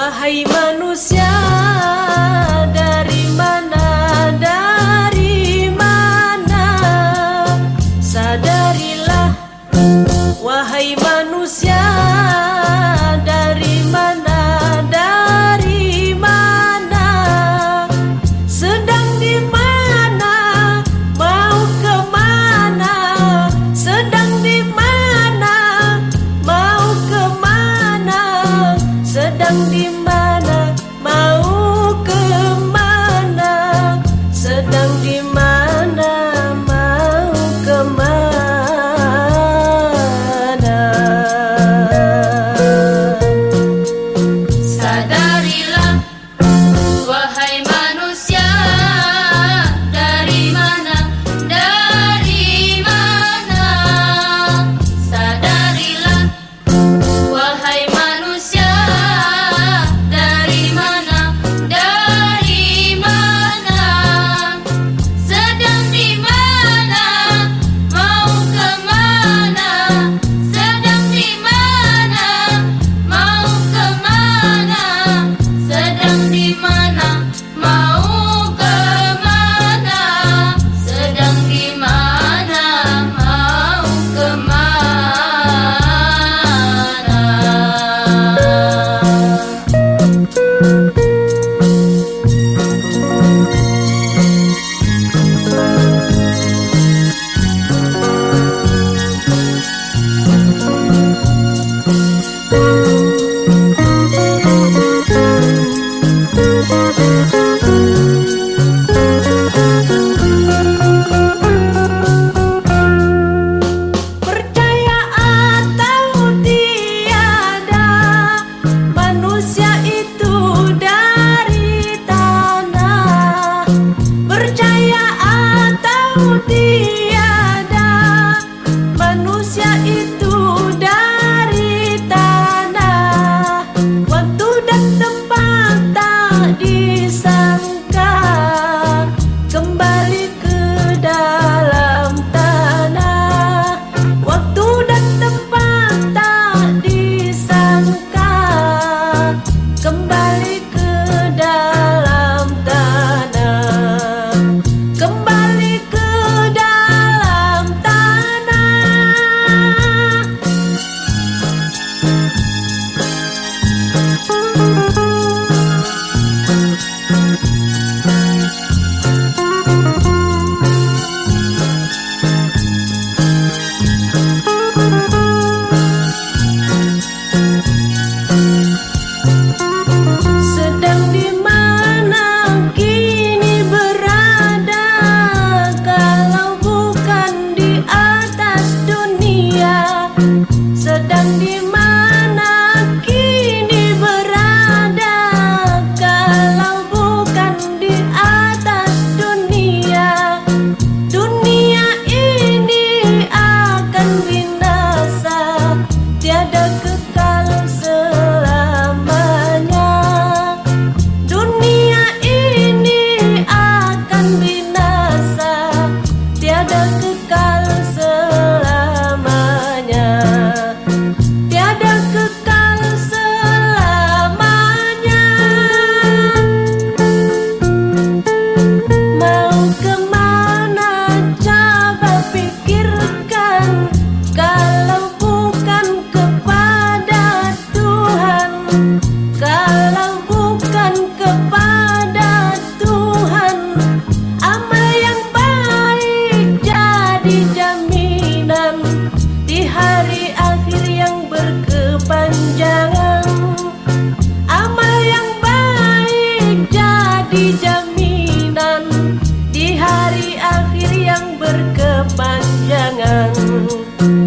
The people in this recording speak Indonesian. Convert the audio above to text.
Wahai manusia, dari mana, dari mana? Sadarilah, wahai manusia, dari mana, dari mana? Sedang di mana, mau kemana? Sedang di mana, mau kemana? Sedang di mana, mau kemana? Sedang di mana, mau kemana? Sadarilah, wahai manusia, dari mana, dari mana? Sadarilah, wahai manusia, dari mana, dari mana? Sedang di mana, mau kemana? Sedang di mana, mau kemana? Sedang di mana, mau kemana? Sedang di mana, mau Percaya atau tiada, manusia itu dari tanah. Percaya atau tiada, manusia itu dari tanah. Waktu dan tempat tak disangka, kembali ke dalam tanah. Waktu dan tempat tak disangka, kembali ke dalam tanah. Kembali ke dalam tanah. Sedang di mana kini berada, kalau bukan di atas dunia? Sedang di mana kini berada, kalau bukan di atas dunia? Dunia ini akan binasa, tiada kekal selamanya. Dunia ini akan binasa, tiada kekal selamanya. Tiada kekal selamanya. Mau kemana, coba pikirkan, kalau bukan kepada Tuhan. Kalau bukan kepada Tuhan, amal yang baik jadi jaminan di hari akhir yang berkepanjangan. Amal yang baik jadi jaminan di hari akhir yang berkepanjangan.